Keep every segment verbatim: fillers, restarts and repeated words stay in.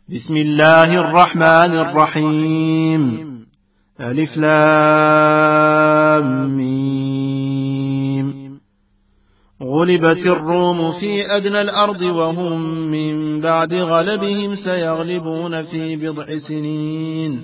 بسم الله الرحمن الرحيم. ألف لام ميم. غلبت الروم في أدنى الأرض وهم من بعد غلبهم سيغلبون في بضع سنين.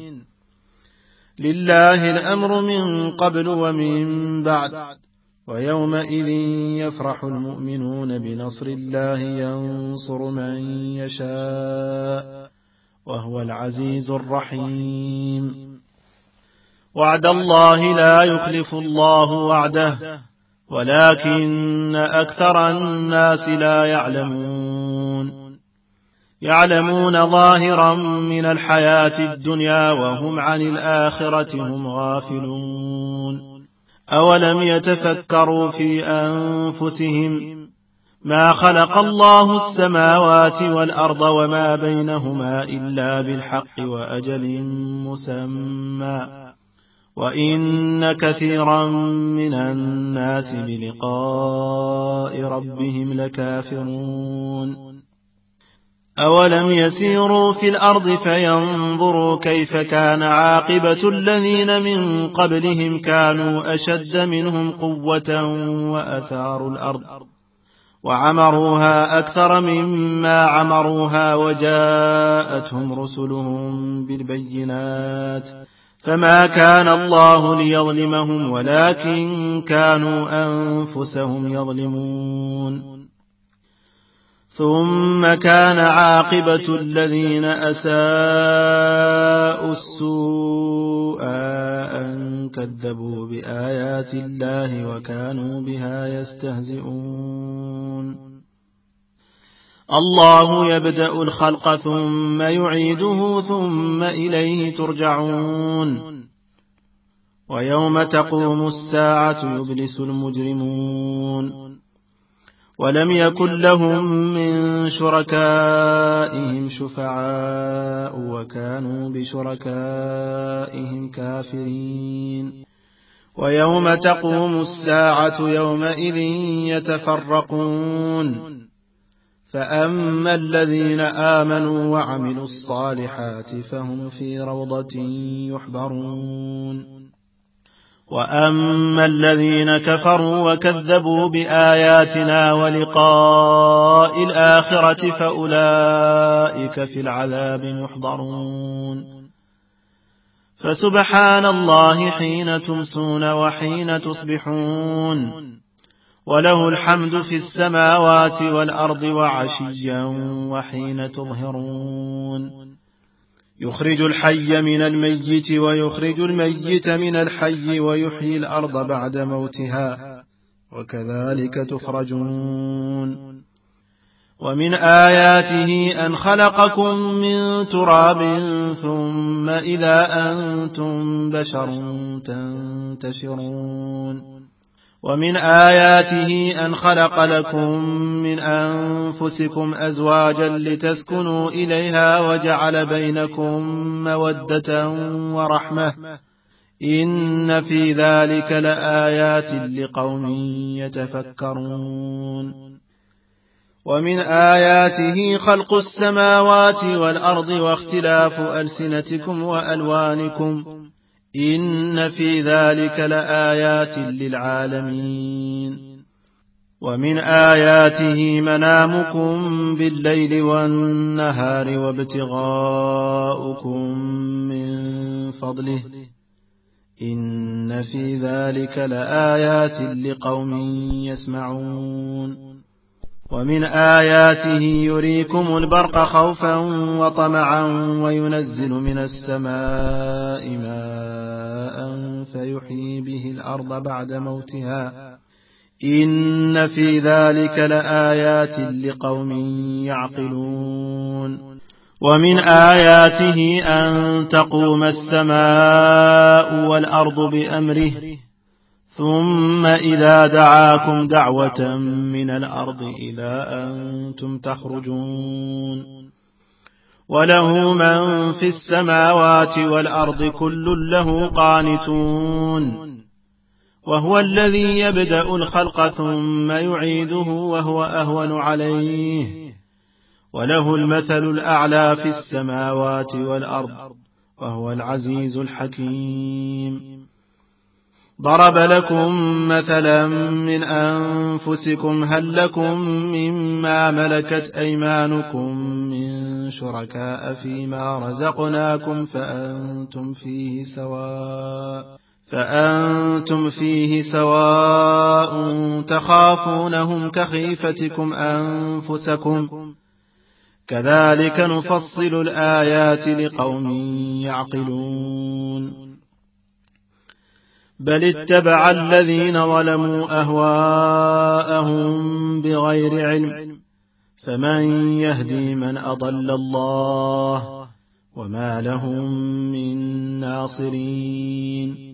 لله الأمر من قبل ومن بعد، ويومئذ يفرح المؤمنون بنصر الله ينصر من يشاء وهو العزيز الرحيم. وعد الله لا يخلف الله وعده ولكن أكثر الناس لا يعلمون. يعلمون ظاهرا من الحياة الدنيا وهم عن الآخرة هم غافلون. أولم يتفكروا في أنفسهم ما خلق الله السماوات والأرض وما بينهما إلا بالحق وأجل مسمى، وإن كثيرا من الناس بلقاء ربهم لكافرون. أولم يسيروا في الأرض فينظروا كيف كان عاقبة الذين من قبلهم كانوا أشد منهم قوة وأثاروا الأرض وعمروها أكثر مما عمروها وجاءتهم رسلهم بالبينات فما كان الله ليظلمهم ولكن كانوا أنفسهم يظلمون. ثم كان عاقبة الذين أساءوا السوء أن كذبوا بآيات الله وكانوا بها يستهزئون. الله يبدأ الخلق ثم يعيده ثم إليه ترجعون. ويوم تقوم الساعة يبلس المجرمون. ولم يكن لهم من شركائهم شفعاء وكانوا بشركائهم كافرين. ويوم تقوم الساعة يومئذ يتفرقون. فأما الذين آمنوا وعملوا الصالحات فهم في روضة يحبرون. وأما الذين كفروا وكذبوا بآياتنا ولقاء الآخرة فأولئك في العذاب محضرون. فسبحان الله حين تمسون وحين تصبحون، وله الحمد في السماوات والأرض وعشيا وحين تظهرون. يخرج الحي من الميت ويخرج الميت من الحي ويحيي الأرض بعد موتها وكذلك تخرجون. ومن آياته أن خلقكم من تراب ثم إذا أنتم بشر تنتشرون. ومن آياته أن خلق لكم من أنفسكم أزواجا لتسكنوا إليها وجعل بينكم مودة ورحمة إن في ذلك لآيات لقوم يتفكرون. ومن آياته خلق السماوات والأرض واختلاف ألسنتكم وألوانكم إن في ذلك لآيات للعالمين. ومن آياته منامكم بالليل والنهار وابتغاؤكم من فضله إن في ذلك لآيات لقوم يسمعون. ومن آياته يريكم البرق خوفا وطمعا وينزل من السماء ماء فيحيي به الأرض بعد موتها إن في ذلك لآيات لقوم يعقلون. ومن آياته أن تقوم السماء والأرض بأمره ثم إذا دعاكم دعوة من الأرض إذا أنتم تخرجون. وله من في السماوات والأرض كل له قانتون. وهو الذي يبدأ الخلق ثم يعيده وهو أهون عليه وله المثل الأعلى في السماوات والأرض وهو العزيز الحكيم. ضرب لكم مثلا من أنفسكم هل لكم مما ملكت أيمانكم من شركاء فيما رزقناكم فأنتم فيه سواء فأنتم فيه سواء تخافونهم كخيفتكم أنفسكم كذلك نفصل الآيات لقوم يعقلون. بل اتبع الذين ظلموا أهواءهم بغير علم فمن يهدي من أضل الله وما لهم من ناصرين.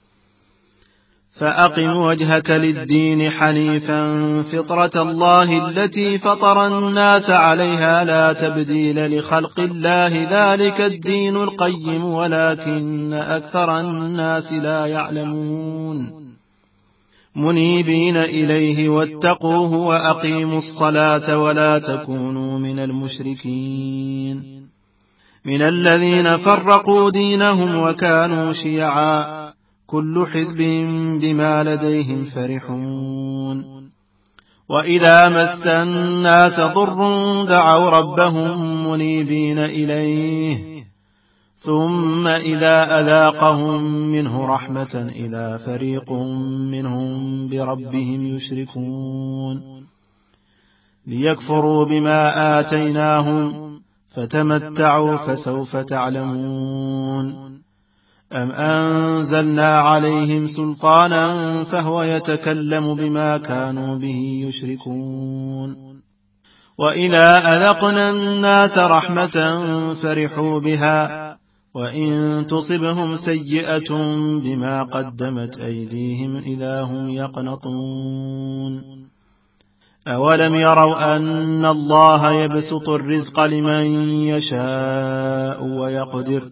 فأقم وجهك للدين حنيفا فطرة الله التي فطر الناس عليها لا تبديل لخلق الله ذلك الدين القيم ولكن أكثر الناس لا يعلمون. منيبين إليه واتقوه وأقيموا الصلاة ولا تكونوا من المشركين من الذين فرقوا دينهم وكانوا شيعا كل حزب بما لديهم فرحون. وإذا مس الناس ضر دعوا ربهم منيبين إليه ثم إذا أذاقهم منه رحمة إذا فريق منهم بربهم يشركون ليكفروا بما آتيناهم فتمتعوا فسوف تعلمون. أم أنزلنا عليهم سلطانا فهو يتكلم بما كانوا به يشركون. وإذا أذقنا الناس رحمة فرحوا بها وإن تصبهم سيئة بما قدمت أيديهم إذا هم يقنطون. أولم يروا أن الله يبسط الرزق لمن يشاء ويقدر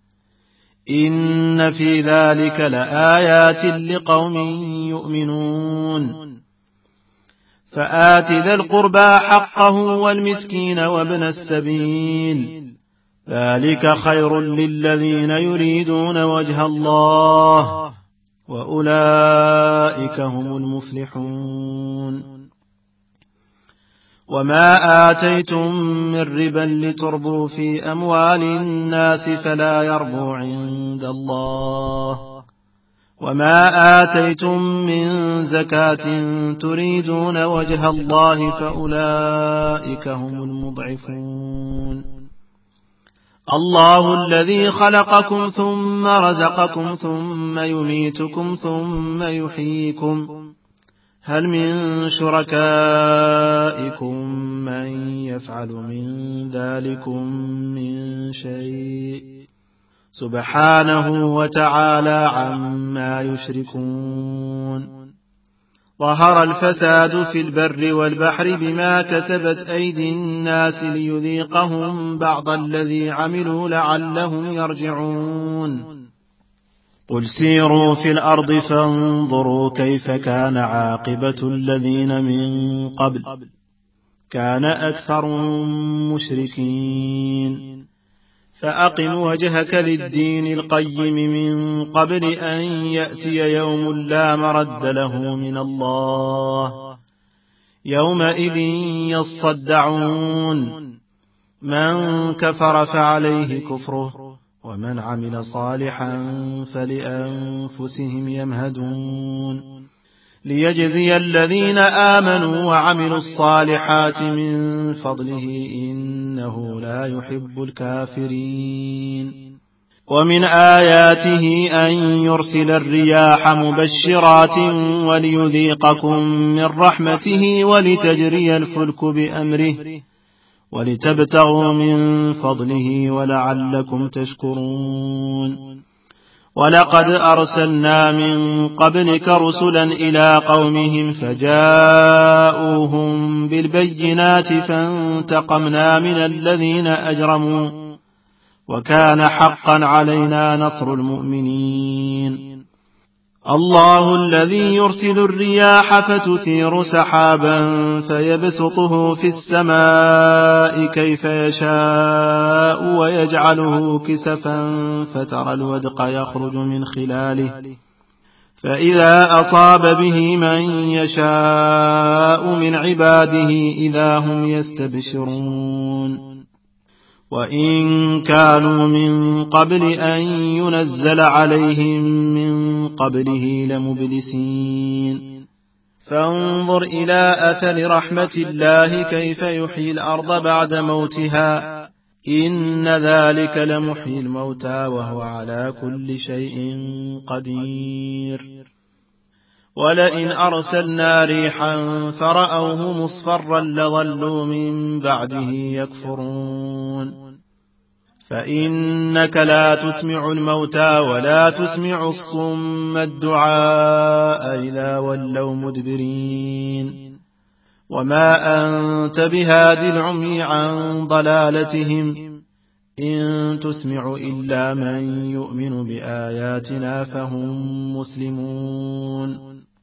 إن في ذلك لآيات لقوم يؤمنون. فآت ذا القربى حقه والمسكين وابن السبيل ذلك خير للذين يريدون وجه الله وأولئك هم المفلحون. وما آتيتم من ربا لتربوا في أموال الناس فلا يربو عند الله وما آتيتم من زكاة تريدون وجه الله فأولئك هم المضعفون. الله الذي خلقكم ثم رزقكم ثم يميتكم ثم يحييكم هل من شركائكم من يفعل من ذلكم من شيء سبحانه وتعالى عما يشركون. ظهر الفساد في البر والبحر بما كسبت أيدي الناس ليذيقهم بعض الذي عملوا لعلهم يرجعون. قل سيروا في الأرض فانظروا كيف كان عاقبة الذين من قبل كان أكثرهم مشركين. فأقم وجهك للدين القيم من قبل أن يأتي يوم لا مرد له من الله يومئذ يصدعون. من كفر فعليه كفره ومن عمل صالحا فلأنفسهم يمهدون ليجزي الذين آمنوا وعملوا الصالحات من فضله إنه لا يحب الكافرين. ومن آياته أن يرسل الرياح مبشرات وليذيقكم من رحمته ولتجري الفلك بأمره ولتبتغوا من فضله ولعلكم تشكرون. ولقد أرسلنا من قبلك رسلا إلى قومهم فجاءوهم بالبينات فانتقمنا من الذين أجرموا وكان حقا علينا نصر المؤمنين. الله الذي يرسل الرياح فتثير سحابا فيبسطه في السماء كيف يشاء ويجعله كسفا فترى الودق يخرج من خلاله فإذا أصاب به من يشاء من عباده إذا هم يستبشرون وإن كانوا من قبل أن ينزل عليهم من قبله لمبلسين فانظر إلى أثر رحمة الله كيف يحيي الأرض بعد موتها إن ذلك لمحيي الموتى وهو على كل شيء قدير ولئن أرسلنا ريحا فرأوه مصفرا لظلوا من بعده يكفرون فإنك لا تسمع الموتى ولا تسمع الصم الدعاء إذا ولوا مدبرين وما أنت بهاد العمي عن ضلالتهم إن تسمع إلا من يؤمن بآياتنا فهم مسلمون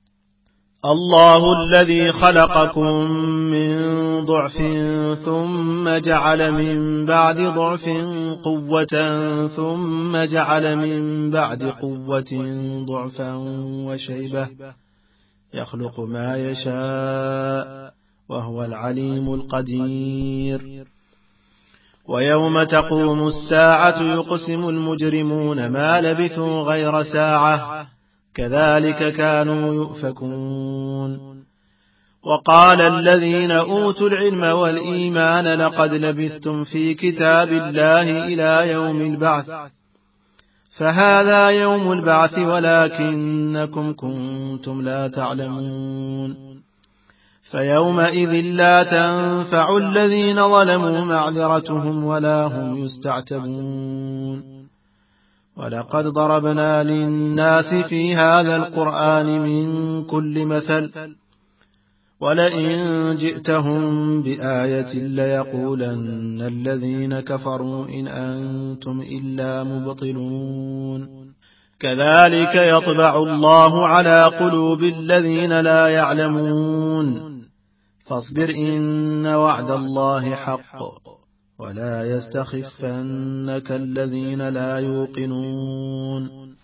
الله الذي خلقكم من ضعف ثم جعل من بعد ضعف قوة ثم جعل من بعد قوة ضعفا وشيبة يخلق ما يشاء وهو العليم القدير ويوم تقوم الساعة يقسم المجرمون ما لبثوا غير ساعة كذلك كانوا يؤفكون وقال الذين أوتوا العلم والإيمان لقد لبثتم في كتاب الله إلى يوم البعث فهذا يوم البعث ولكنكم كنتم لا تعلمون فيومئذ لا تنفع الذين ظلموا معذرتهم ولا هم يستعتبون ولقد ضربنا للناس في هذا القرآن من كل مثل ولئن جئتهم بآية ليقولن الذين كفروا إن أنتم إلا مبطلون كذلك يطبع الله على قلوب الذين لا يعلمون فاصبر إن وعد الله حق ولا يستخفنك الذين لا يوقنون